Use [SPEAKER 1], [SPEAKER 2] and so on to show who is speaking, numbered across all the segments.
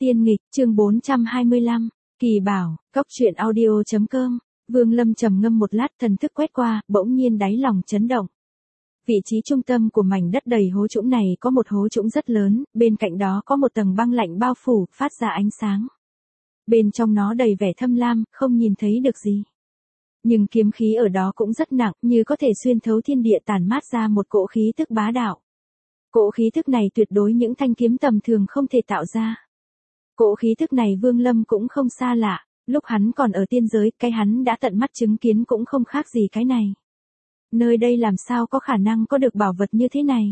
[SPEAKER 1] Tiên nghịch, chương 425, Kỳ bảo, cóc truyện audio.com. Vương Lâm trầm ngâm một lát, thần thức quét qua, bỗng nhiên đáy lòng chấn động. Vị trí trung tâm của mảnh đất đầy hố trũng này có một hố trũng rất lớn, bên cạnh đó có một tầng băng lạnh bao phủ, phát ra ánh sáng. Bên trong nó đầy vẻ thâm lam, không nhìn thấy được gì. Nhưng kiếm khí ở đó cũng rất nặng, như có thể xuyên thấu thiên địa, tản mát ra một cỗ khí tức bá đạo. Cỗ khí tức này tuyệt đối những thanh kiếm tầm thường không thể tạo ra. Cỗ khí tức này Vương Lâm cũng không xa lạ, lúc hắn còn ở tiên giới, cái hắn đã tận mắt chứng kiến cũng không khác gì cái này. Nơi đây làm sao có khả năng có được bảo vật như thế này?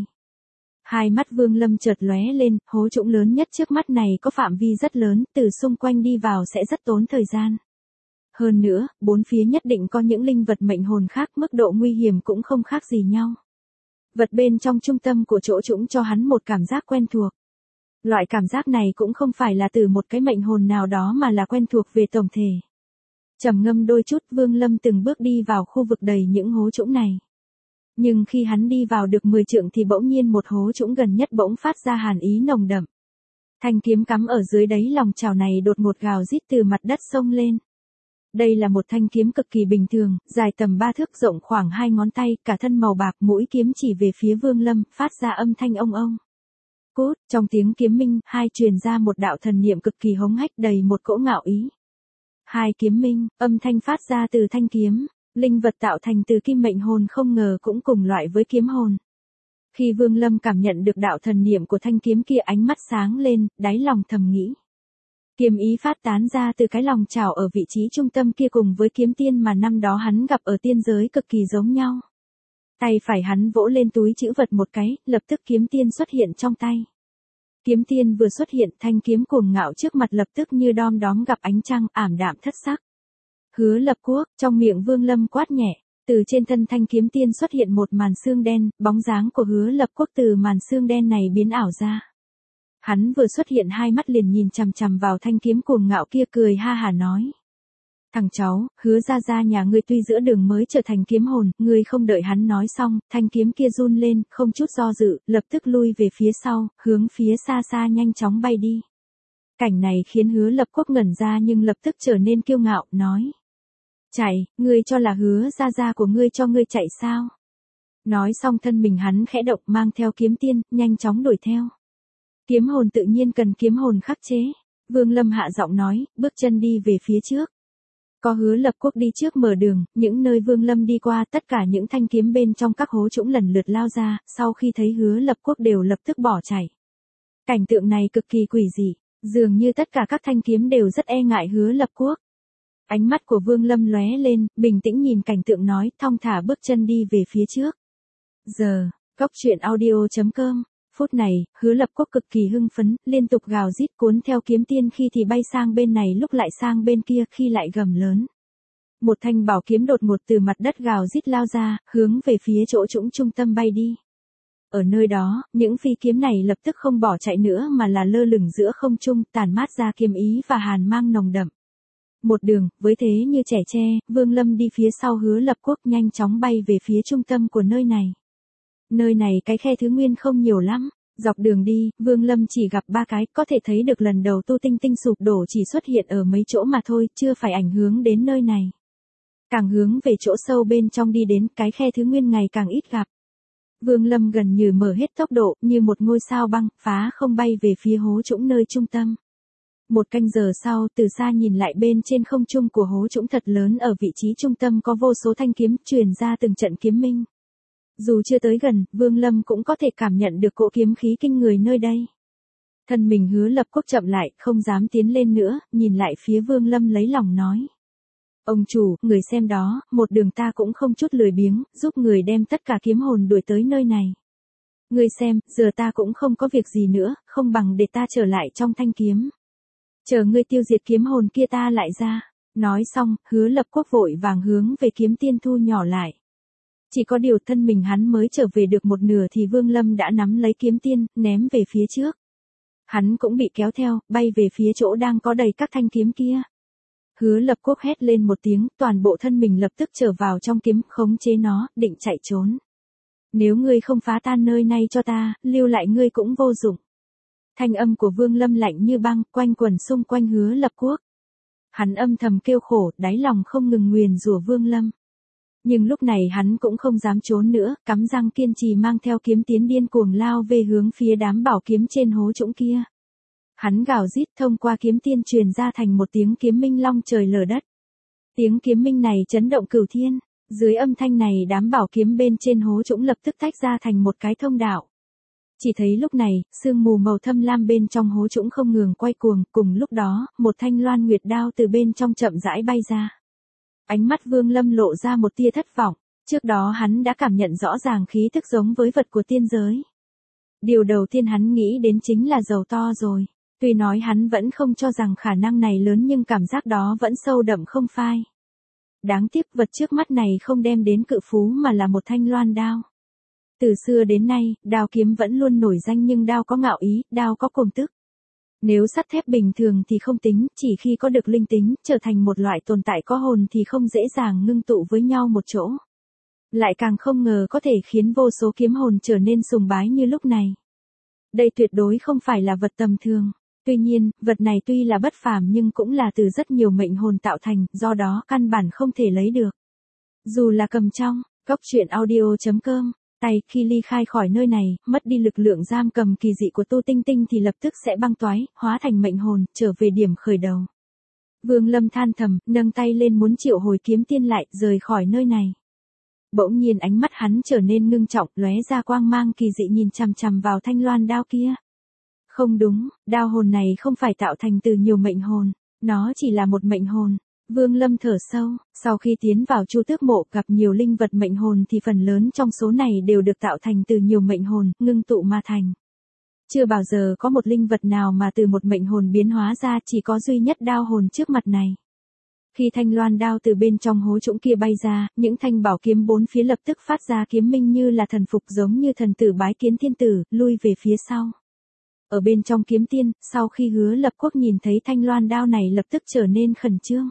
[SPEAKER 1] Hai mắt Vương Lâm chợt lóe lên, hố trũng lớn nhất trước mắt này có phạm vi rất lớn, từ xung quanh đi vào sẽ rất tốn thời gian. Hơn nữa, bốn phía nhất định có những linh vật mệnh hồn khác, mức độ nguy hiểm cũng không khác gì nhau. Vật bên trong trung tâm của chỗ trũng cho hắn một cảm giác quen thuộc. Loại cảm giác này cũng không phải là từ một cái mệnh hồn nào đó mà là quen thuộc về tổng thể. Trầm ngâm đôi chút, Vương Lâm từng bước đi vào khu vực đầy những hố trũng này. Nhưng khi hắn đi vào được 10 trượng thì bỗng nhiên một hố trũng gần nhất bỗng phát ra hàn ý nồng đậm. Thanh kiếm cắm ở dưới đáy lòng chảo này đột ngột gào rít từ mặt đất xông lên. Đây là một thanh kiếm cực kỳ bình thường, dài tầm 3 thước, rộng khoảng 2 ngón tay, cả thân màu bạc, mũi kiếm chỉ về phía Vương Lâm, phát ra âm thanh ông ông. Cút, trong tiếng kiếm minh, hai truyền ra một đạo thần niệm cực kỳ hống hách, đầy một cỗ ngạo ý. Hai kiếm minh, âm thanh phát ra từ thanh kiếm, linh vật tạo thành từ kim mệnh hồn không ngờ cũng cùng loại với kiếm hồn. Khi Vương Lâm cảm nhận được đạo thần niệm của thanh kiếm kia, ánh mắt sáng lên, đáy lòng thầm nghĩ. Kiếm ý phát tán ra từ cái lòng chảo ở vị trí trung tâm kia cùng với kiếm tiên mà năm đó hắn gặp ở tiên giới cực kỳ giống nhau. Tay phải hắn vỗ lên túi trữ vật một cái, lập tức kiếm tiên xuất hiện trong tay. Kiếm tiên vừa xuất hiện, thanh kiếm cuồng ngạo trước mặt lập tức như đom đóm gặp ánh trăng, ảm đạm thất sắc. Hứa Lập Quốc, trong miệng Vương Lâm quát nhẹ, từ trên thân thanh kiếm tiên xuất hiện một màn xương đen, bóng dáng của Hứa Lập Quốc từ màn xương đen này biến ảo ra. Hắn vừa xuất hiện, hai mắt liền nhìn chằm chằm vào thanh kiếm cuồng ngạo kia, cười ha hả nói. Thằng cháu, Hứa gia nhà ngươi tuy giữa đường mới trở thành kiếm hồn, ngươi không đợi hắn nói xong, thanh kiếm kia run lên, không chút do dự, lập tức lui về phía sau, hướng phía xa xa nhanh chóng bay đi. Cảnh này khiến Hứa Lập Quốc ngẩn ra nhưng lập tức trở nên kiêu ngạo, nói. Chạy, ngươi cho là Hứa gia của ngươi cho ngươi chạy sao? Nói xong thân mình hắn khẽ động, mang theo kiếm tiên, nhanh chóng đuổi theo. Kiếm hồn tự nhiên cần kiếm hồn khắc chế. Vương Lâm hạ giọng nói, bước chân đi về phía trước. Có Hứa Lập Quốc đi trước mở đường, những nơi Vương Lâm đi qua tất cả những thanh kiếm bên trong các hố trũng lần lượt lao ra, sau khi thấy Hứa Lập Quốc đều lập tức bỏ chạy. Cảnh tượng này cực kỳ quỷ dị, dường như tất cả các thanh kiếm đều rất e ngại Hứa Lập Quốc. Ánh mắt của Vương Lâm lóe lên, bình tĩnh nhìn cảnh tượng nói, thong thả bước chân đi về phía trước. Giờ, cóc truyện audio.com. Phút này, Hứa Lập Quốc cực kỳ hưng phấn, liên tục gào rít, cuốn theo kiếm tiên, khi thì bay sang bên này lúc lại sang bên kia, khi lại gầm lớn. Một thanh bảo kiếm đột ngột từ mặt đất gào rít lao ra, hướng về phía chỗ trũng trung tâm bay đi. Ở nơi đó, những phi kiếm này lập tức không bỏ chạy nữa mà là lơ lửng giữa không trung, tản mát ra kiếm ý và hàn mang nồng đậm. Một đường, với thế như trẻ tre, Vương Lâm đi phía sau Hứa Lập Quốc, nhanh chóng bay về phía trung tâm của nơi này. Nơi này cái khe thứ nguyên không nhiều lắm, dọc đường đi, Vương Lâm chỉ gặp 3 cái, có thể thấy được lần đầu tu tinh tinh sụp đổ chỉ xuất hiện ở mấy chỗ mà thôi, chưa phải ảnh hưởng đến nơi này. Càng hướng về chỗ sâu bên trong đi đến, cái khe thứ nguyên ngày càng ít gặp. Vương Lâm gần như mở hết tốc độ, như một ngôi sao băng, phá không bay về phía hố trũng nơi trung tâm. Một canh giờ sau, từ xa nhìn lại, bên trên không trung của hố trũng thật lớn ở vị trí trung tâm có vô số thanh kiếm truyền ra từng trận kiếm minh. Dù chưa tới gần, Vương Lâm cũng có thể cảm nhận được cỗ kiếm khí kinh người nơi đây. Thân mình Hứa Lập Quốc chậm lại, không dám tiến lên nữa, nhìn lại phía Vương Lâm lấy lòng nói. Ông chủ, người xem đó, một đường ta cũng không chút lười biếng, giúp người đem tất cả kiếm hồn đuổi tới nơi này. Người xem, giờ ta cũng không có việc gì nữa, không bằng để ta trở lại trong thanh kiếm. Chờ ngươi tiêu diệt kiếm hồn kia ta lại ra. Nói xong, Hứa Lập Quốc vội vàng hướng về kiếm tiên thu nhỏ lại. Chỉ có điều thân mình hắn mới trở về được một nửa thì Vương Lâm đã nắm lấy kiếm tiên, ném về phía trước. Hắn cũng bị kéo theo, bay về phía chỗ đang có đầy các thanh kiếm kia. Hứa Lập Quốc hét lên một tiếng, toàn bộ thân mình lập tức trở vào trong kiếm, khống chế nó, định chạy trốn. Nếu ngươi không phá tan nơi này cho ta, lưu lại ngươi cũng vô dụng. Thanh âm của Vương Lâm lạnh như băng, quanh quẩn xung quanh Hứa Lập Quốc. Hắn âm thầm kêu khổ, đáy lòng không ngừng nguyền rủa Vương Lâm. Nhưng lúc này hắn cũng không dám trốn nữa, cắn răng kiên trì mang theo kiếm tiến điên cuồng lao về hướng phía đám bảo kiếm trên hố trũng kia. Hắn gào rít thông qua kiếm tiên truyền ra thành một tiếng kiếm minh long trời lở đất. Tiếng kiếm minh này chấn động cửu thiên, dưới âm thanh này đám bảo kiếm bên trên hố trũng lập tức tách ra thành một cái thông đạo. Chỉ thấy lúc này, sương mù màu thâm lam bên trong hố trũng không ngừng quay cuồng, cùng lúc đó, một thanh loan nguyệt đao từ bên trong chậm rãi bay ra. Ánh mắt Vương Lâm lộ ra một tia thất vọng, trước đó hắn đã cảm nhận rõ ràng khí thức giống với vật của tiên giới. Điều đầu tiên hắn nghĩ đến chính là giàu to rồi, tuy nói hắn vẫn không cho rằng khả năng này lớn nhưng cảm giác đó vẫn sâu đậm không phai. Đáng tiếc vật trước mắt này không đem đến cự phú mà là một thanh loan đao. Từ xưa đến nay, đao kiếm vẫn luôn nổi danh nhưng đao có ngạo ý, đao có cuồng tức. Nếu sắt thép bình thường thì không tính, chỉ khi có được linh tính, trở thành một loại tồn tại có hồn thì không dễ dàng ngưng tụ với nhau một chỗ. Lại càng không ngờ có thể khiến vô số kiếm hồn trở nên sùng bái như lúc này. Đây tuyệt đối không phải là vật tầm thường. Tuy nhiên, vật này tuy là bất phàm nhưng cũng là từ rất nhiều mệnh hồn tạo thành, do đó căn bản không thể lấy được. Dù là cầm trong, Cốc Truyện Audio.com, tay khi ly khai khỏi nơi này, mất đi lực lượng giam cầm kỳ dị của Tu Tinh Tinh thì lập tức sẽ băng toái, hóa thành mệnh hồn, trở về điểm khởi đầu. Vương Lâm than thầm, nâng tay lên muốn triệu hồi kiếm tiên lại, rời khỏi nơi này. Bỗng nhiên ánh mắt hắn trở nên ngưng trọng, lóe ra quang mang kỳ dị nhìn chằm chằm vào thanh loan đao kia. Không đúng, đao hồn này không phải tạo thành từ nhiều mệnh hồn, nó chỉ là một mệnh hồn. Vương Lâm thở sâu, sau khi tiến vào Chu Tước Mộ gặp nhiều linh vật mệnh hồn thì phần lớn trong số này đều được tạo thành từ nhiều mệnh hồn, ngưng tụ mà thành. Chưa bao giờ có một linh vật nào mà từ một mệnh hồn biến hóa ra, chỉ có duy nhất đao hồn trước mặt này. Khi thanh loan đao từ bên trong hố trũng kia bay ra, những thanh bảo kiếm bốn phía lập tức phát ra kiếm minh như là thần phục giống như thần tử bái kiến thiên tử, lui về phía sau. Ở bên trong kiếm tiên, sau khi Hứa Lập Quốc nhìn thấy thanh loan đao này lập tức trở nên khẩn trương.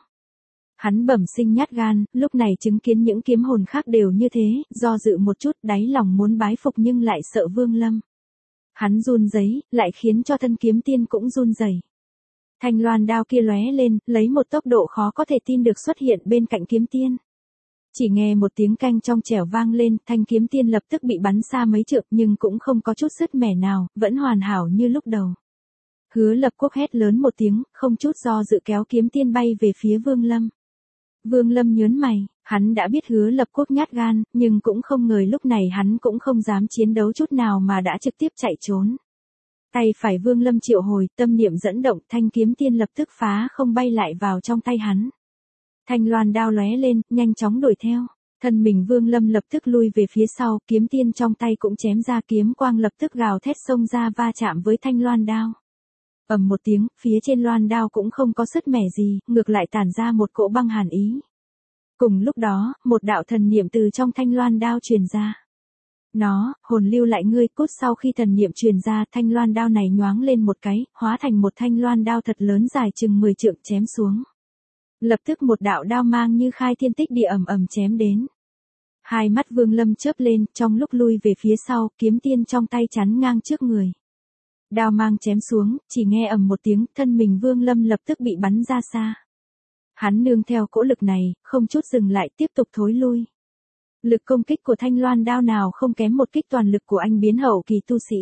[SPEAKER 1] Hắn bẩm sinh nhát gan, lúc này chứng kiến những kiếm hồn khác đều như thế, do dự một chút, đáy lòng muốn bái phục nhưng lại sợ Vương Lâm. Hắn run rẩy, lại khiến cho thân kiếm tiên cũng run rẩy. Thanh loan đao kia lóe lên, lấy một tốc độ khó có thể tin được xuất hiện bên cạnh kiếm tiên. Chỉ nghe một tiếng canh trong trẻo vang lên, thanh kiếm tiên lập tức bị bắn xa mấy trượng nhưng cũng không có chút sứt mẻ nào, vẫn hoàn hảo như lúc đầu. Hứa Lập Quốc hét lớn một tiếng, không chút do dự kéo kiếm tiên bay về phía Vương Lâm. Vương Lâm nhớn mày, hắn đã biết Hứa Lập Quốc nhát gan, nhưng cũng không ngờ lúc này hắn cũng không dám chiến đấu chút nào mà đã trực tiếp chạy trốn. Tay phải Vương Lâm triệu hồi, tâm niệm dẫn động, thanh kiếm tiên lập tức phá không bay lại vào trong tay hắn. Thanh loan đao lóe lên, nhanh chóng đuổi theo. Thân mình Vương Lâm lập tức lui về phía sau, kiếm tiên trong tay cũng chém ra, kiếm quang lập tức gào thét xông ra va chạm với thanh loan đao. Ầm một tiếng, phía trên loan đao cũng không có sứt mẻ gì, ngược lại tản ra một cỗ băng hàn ý. Cùng lúc đó, một đạo thần niệm từ trong thanh loan đao truyền ra. Nó, hồn lưu lại ngươi, cốt. Sau khi thần niệm truyền ra, thanh loan đao này nhoáng lên một cái, hóa thành một thanh loan đao thật lớn dài chừng 10 trượng chém xuống. Lập tức một đạo đao mang như khai thiên tích địa ầm ầm chém đến. Hai mắt Vương Lâm chớp lên, trong lúc lui về phía sau, kiếm tiên trong tay chắn ngang trước người. Đao mang chém xuống, chỉ nghe ầm một tiếng, thân mình Vương Lâm lập tức bị bắn ra xa. Hắn nương theo cỗ lực này, không chút dừng lại tiếp tục thối lui. Lực công kích của thanh loan đao nào không kém một kích toàn lực của anh biến hậu kỳ tu sĩ.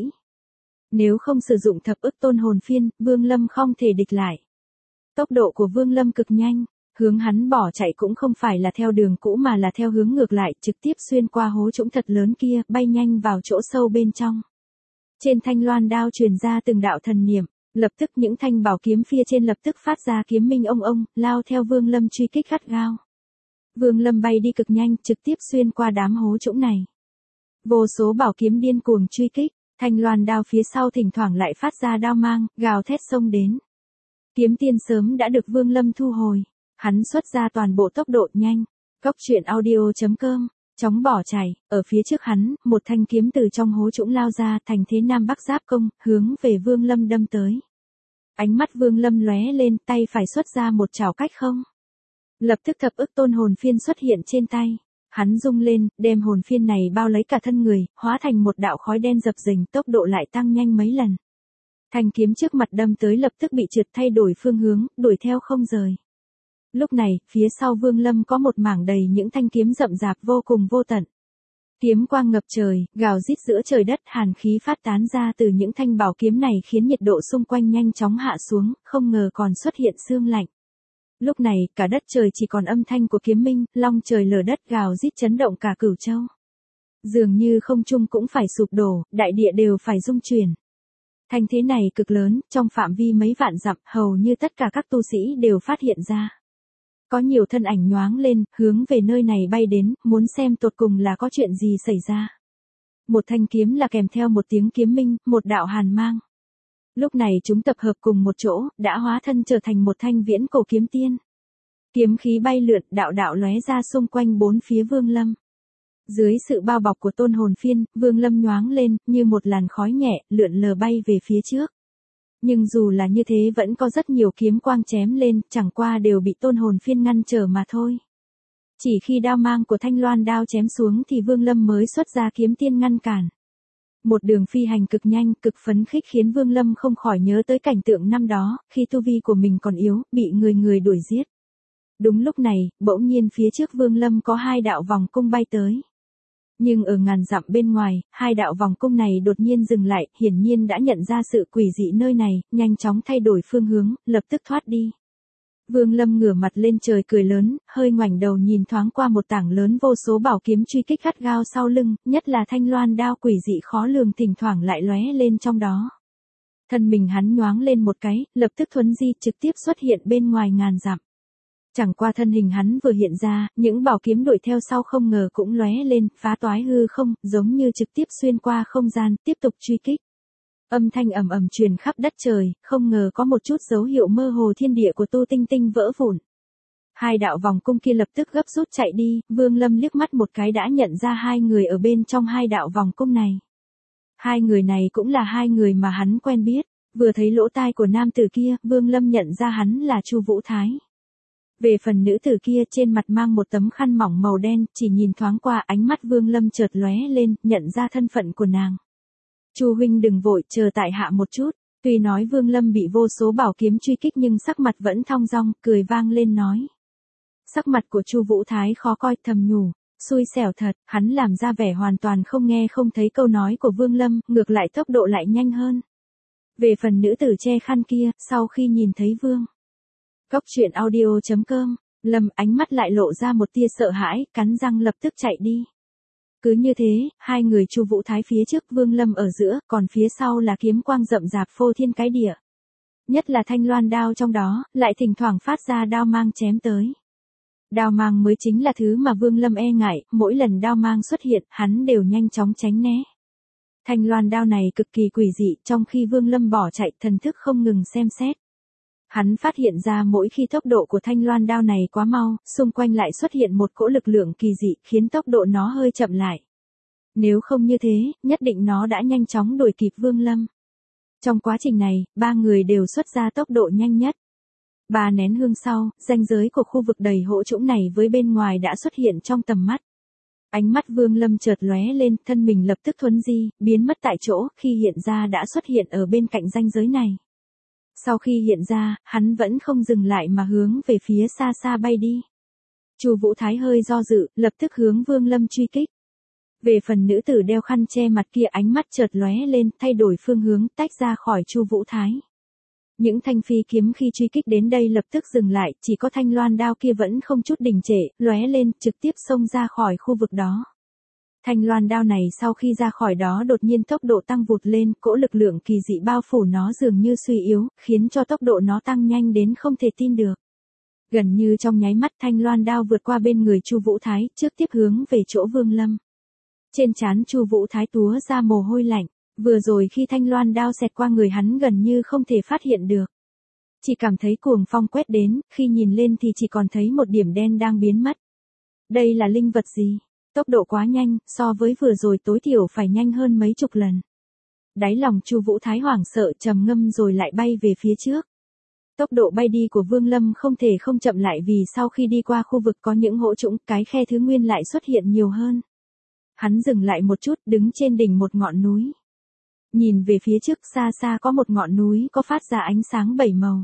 [SPEAKER 1] Nếu không sử dụng thập ức tôn hồn phiên, Vương Lâm không thể địch lại. Tốc độ của Vương Lâm cực nhanh, hướng hắn bỏ chạy cũng không phải là theo đường cũ mà là theo hướng ngược lại, trực tiếp xuyên qua hố trũng thật lớn kia, bay nhanh vào chỗ sâu bên trong. Trên thanh loan đao truyền ra từng đạo thần niệm, lập tức những thanh bảo kiếm phía trên lập tức phát ra kiếm minh ông, lao theo Vương Lâm truy kích gắt gao. Vương Lâm bay đi cực nhanh, trực tiếp xuyên qua đám hố trũng này. Vô số bảo kiếm điên cuồng truy kích, thanh loan đao phía sau thỉnh thoảng lại phát ra đao mang, gào thét xông đến. Kiếm tiên sớm đã được Vương Lâm thu hồi, hắn xuất ra toàn bộ tốc độ nhanh. Cốc Truyện Audio.com, chóng bỏ chạy, ở phía trước hắn, một thanh kiếm từ trong hố trũng lao ra, thành thế Nam Bắc giáp công, hướng về Vương Lâm đâm tới. Ánh mắt Vương Lâm lóe lên, tay phải xuất ra một chảo cách không. Lập tức thập ức tôn hồn phiên xuất hiện trên tay. Hắn rung lên, đem hồn phiên này bao lấy cả thân người, hóa thành một đạo khói đen dập dềnh, tốc độ lại tăng nhanh mấy lần. Thanh kiếm trước mặt đâm tới lập tức bị trượt thay đổi phương hướng, đuổi theo không rời. Lúc này, phía sau Vương Lâm có một mảng đầy những thanh kiếm rậm rạp vô cùng vô tận. Kiếm quang ngập trời, gào rít giữa trời đất, hàn khí phát tán ra từ những thanh bảo kiếm này khiến nhiệt độ xung quanh nhanh chóng hạ xuống, không ngờ còn xuất hiện sương lạnh. Lúc này, cả đất trời chỉ còn âm thanh của kiếm minh, long trời lở đất gào rít chấn động cả Cửu Châu. Dường như không trung cũng phải sụp đổ, đại địa đều phải rung chuyển. Thanh thế này cực lớn, trong phạm vi mấy vạn dặm, hầu như tất cả các tu sĩ đều phát hiện ra. Có nhiều thân ảnh nhoáng lên, hướng về nơi này bay đến, muốn xem tột cùng là có chuyện gì xảy ra. Một thanh kiếm là kèm theo một tiếng kiếm minh, một đạo hàn mang. Lúc này chúng tập hợp cùng một chỗ, đã hóa thân trở thành một thanh viễn cổ kiếm tiên. Kiếm khí bay lượn, đạo đạo lóe ra xung quanh bốn phía Vương Lâm. Dưới sự bao bọc của tôn hồn phiên, Vương Lâm nhoáng lên, như một làn khói nhẹ, lượn lờ bay về phía trước. Nhưng dù là như thế vẫn có rất nhiều kiếm quang chém lên, chẳng qua đều bị tôn hồn phiên ngăn trở mà thôi. Chỉ khi đao mang của thanh loan đao chém xuống thì Vương Lâm mới xuất ra kiếm tiên ngăn cản. Một đường phi hành cực nhanh, cực phấn khích khiến Vương Lâm không khỏi nhớ tới cảnh tượng năm đó, khi tu vi của mình còn yếu, bị người đuổi giết. Đúng lúc này, bỗng nhiên phía trước Vương Lâm có hai đạo vòng cung bay tới. Nhưng ở ngàn dặm bên ngoài, hai đạo vòng cung này đột nhiên dừng lại, hiển nhiên đã nhận ra sự quỷ dị nơi này, nhanh chóng thay đổi phương hướng, lập tức thoát đi. Vương Lâm ngửa mặt lên trời cười lớn, hơi ngoảnh đầu nhìn thoáng qua một tảng lớn vô số bảo kiếm truy kích gắt gao sau lưng, nhất là thanh loan đao quỷ dị khó lường thỉnh thoảng lại lóe lên trong đó. Thân mình hắn nhoáng lên một cái, lập tức thuấn di trực tiếp xuất hiện bên ngoài ngàn dặm. Chẳng qua thân hình hắn vừa hiện ra, những bảo kiếm đuổi theo sau không ngờ cũng lóe lên, phá toái hư không, giống như trực tiếp xuyên qua không gian, tiếp tục truy kích. Âm thanh ầm ầm truyền khắp đất trời, không ngờ có một chút dấu hiệu mơ hồ thiên địa của Tu Tinh Tinh vỡ vụn. Hai đạo vòng cung kia lập tức gấp rút chạy đi, Vương Lâm liếc mắt một cái đã nhận ra hai người ở bên trong hai đạo vòng cung này. Hai người này cũng là hai người mà hắn quen biết, vừa thấy lỗ tai của nam tử kia, Vương Lâm nhận ra hắn là Chu Vũ Thái. Về phần nữ tử kia trên mặt mang một tấm khăn mỏng màu đen, chỉ nhìn thoáng qua ánh mắt Vương Lâm chợt lóe lên, nhận ra thân phận của nàng. Chu huynh đừng vội, chờ tại hạ một chút. Tuy nói Vương Lâm bị vô số bảo kiếm truy kích nhưng sắc mặt vẫn thong dong, cười vang lên nói. Sắc mặt của Chu Vũ Thái khó coi, thầm nhủ, xui xẻo thật, hắn làm ra vẻ hoàn toàn không nghe không thấy câu nói của Vương Lâm, ngược lại tốc độ lại nhanh hơn. Về phần nữ tử che khăn kia, sau khi nhìn thấy Vương Cốc truyện audio.com, Lâm ánh mắt lại lộ ra một tia sợ hãi, cắn răng lập tức chạy đi. Cứ như thế, hai người Chu Vũ Thái phía trước, Vương Lâm ở giữa, còn phía sau là kiếm quang rậm rạp phô thiên cái địa. Nhất là thanh loan đao trong đó, lại thỉnh thoảng phát ra đao mang chém tới. Đao mang mới chính là thứ mà Vương Lâm e ngại, mỗi lần đao mang xuất hiện, hắn đều nhanh chóng tránh né. Thanh loan đao này cực kỳ quỷ dị, trong khi Vương Lâm bỏ chạy, thần thức không ngừng xem xét. Hắn phát hiện ra mỗi khi tốc độ của thanh loan đao này quá mau, xung quanh lại xuất hiện một cỗ lực lượng kỳ dị, khiến tốc độ nó hơi chậm lại. Nếu không như thế, nhất định nó đã nhanh chóng đuổi kịp Vương Lâm. Trong quá trình này, ba người đều xuất ra tốc độ nhanh nhất. 3 nén hương sau, ranh giới của khu vực đầy hỗ trũng này với bên ngoài đã xuất hiện trong tầm mắt. Ánh mắt Vương Lâm chợt lóe lên, thân mình lập tức thuấn di, biến mất tại chỗ, khi hiện ra đã xuất hiện ở bên cạnh ranh giới này. Sau khi hiện ra, hắn vẫn không dừng lại mà hướng về phía xa xa bay đi. Chu Vũ Thái hơi do dự, lập tức hướng Vương Lâm truy kích. Về phần nữ tử đeo khăn che mặt kia, ánh mắt chợt lóe lên, thay đổi phương hướng, tách ra khỏi Chu Vũ Thái. Những thanh phi kiếm khi truy kích đến đây lập tức dừng lại, chỉ có thanh loan đao kia vẫn không chút đình trệ, lóe lên, trực tiếp xông ra khỏi khu vực đó. Thanh loan đao này sau khi ra khỏi đó đột nhiên tốc độ tăng vụt lên, cỗ lực lượng kỳ dị bao phủ nó dường như suy yếu, khiến cho tốc độ nó tăng nhanh đến không thể tin được. Gần như trong nháy mắt thanh loan đao vượt qua bên người Chu Vũ Thái, trước tiếp hướng về chỗ Vương Lâm. Trên trán Chu Vũ Thái túa ra mồ hôi lạnh, vừa rồi khi thanh loan đao xẹt qua người hắn gần như không thể phát hiện được. Chỉ cảm thấy cuồng phong quét đến, khi nhìn lên thì chỉ còn thấy một điểm đen đang biến mất. Đây là linh vật gì? Tốc độ quá nhanh, so với vừa rồi tối thiểu phải nhanh hơn mấy chục lần. Đáy lòng Chu Vũ Thái hoảng sợ trầm ngâm rồi lại bay về phía trước. Tốc độ bay đi của Vương Lâm không thể không chậm lại vì sau khi đi qua khu vực có những hỗ trũng, cái khe thứ nguyên lại xuất hiện nhiều hơn. Hắn dừng lại một chút, đứng trên đỉnh một ngọn núi. Nhìn về phía trước xa xa có một ngọn núi có phát ra ánh sáng bảy màu.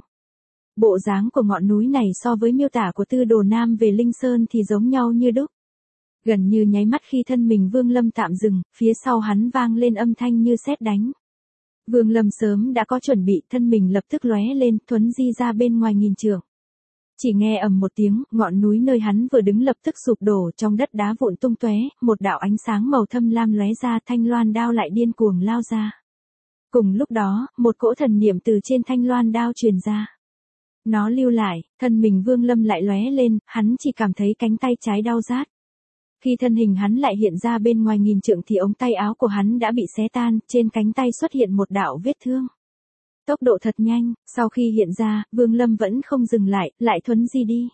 [SPEAKER 1] Bộ dáng của ngọn núi này so với miêu tả của Tư Đồ Nam về Linh Sơn thì giống nhau như đúc. Gần như nháy mắt khi thân mình Vương Lâm tạm dừng, phía sau hắn vang lên âm thanh như sét đánh. Vương Lâm sớm đã có chuẩn bị, thân mình lập tức lóe lên, thuấn di ra bên ngoài nghìn trượng. Chỉ nghe ầm một tiếng, ngọn núi nơi hắn vừa đứng lập tức sụp đổ, trong đất đá vụn tung tóe, một đạo ánh sáng màu thâm lam lóe ra, thanh loan đao lại điên cuồng lao ra. Cùng lúc đó, một cỗ thần niệm từ trên thanh loan đao truyền ra. Nó lưu lại, thân mình Vương Lâm lại lóe lên, hắn chỉ cảm thấy cánh tay trái đau rát. Khi thân hình hắn lại hiện ra bên ngoài nghìn trượng thì ống tay áo của hắn đã bị xé tan, trên cánh tay xuất hiện một đạo vết thương. Tốc độ thật nhanh, sau khi hiện ra, Vương Lâm vẫn không dừng lại thuấn di đi.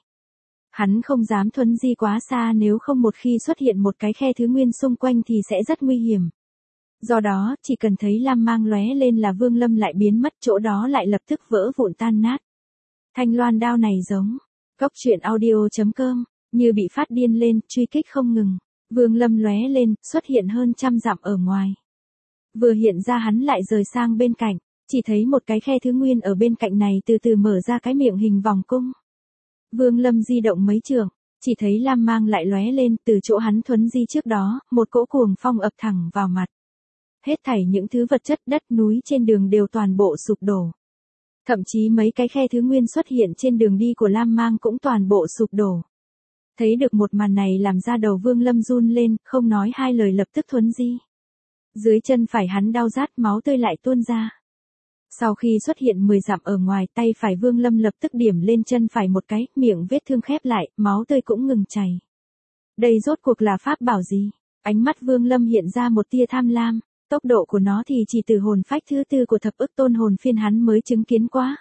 [SPEAKER 1] Hắn không dám thuấn di quá xa, nếu không một khi xuất hiện một cái khe thứ nguyên xung quanh thì sẽ rất nguy hiểm. Do đó, chỉ cần thấy lam mang lóe lên là Vương Lâm lại biến mất, chỗ đó lại lập tức vỡ vụn tan nát. Thanh loan đao này giống Goctruyện.audio.com, như bị phát điên lên, truy kích không ngừng. Vương Lâm lóe lên, xuất hiện hơn trăm dặm ở ngoài. Vừa hiện ra hắn lại rời sang bên cạnh, chỉ thấy một cái khe thứ nguyên ở bên cạnh này từ từ mở ra cái miệng hình vòng cung. Vương Lâm di động mấy trượng, chỉ thấy lam mang lại lóe lên, từ chỗ hắn thuấn di trước đó, một cỗ cuồng phong ập thẳng vào mặt. Hết thảy những thứ vật chất đất núi trên đường đều toàn bộ sụp đổ. Thậm chí mấy cái khe thứ nguyên xuất hiện trên đường đi của lam mang cũng toàn bộ sụp đổ. Thấy được một màn này làm ra đầu Vương Lâm run lên, không nói hai lời lập tức thuấn di. Dưới chân phải hắn đau rát, máu tươi lại tuôn ra. Sau khi xuất hiện 10 dặm ở ngoài, tay phải Vương Lâm lập tức điểm lên chân phải một cái, miệng vết thương khép lại, máu tươi cũng ngừng chảy. Đây rốt cuộc là pháp bảo gì? Ánh mắt Vương Lâm hiện ra một tia tham lam, tốc độ của nó thì chỉ từ hồn phách thứ tư của thập ức tôn hồn phiên hắn mới chứng kiến quá.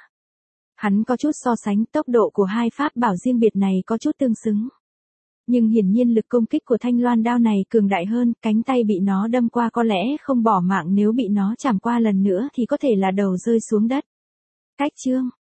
[SPEAKER 1] Hắn có chút so sánh, tốc độ của hai pháp bảo riêng biệt này có chút tương xứng. Nhưng hiển nhiên lực công kích của thanh loan đao này cường đại hơn, cánh tay bị nó đâm qua có lẽ không bỏ mạng, nếu bị nó chạm qua lần nữa thì có thể là đầu rơi xuống đất. Cách chương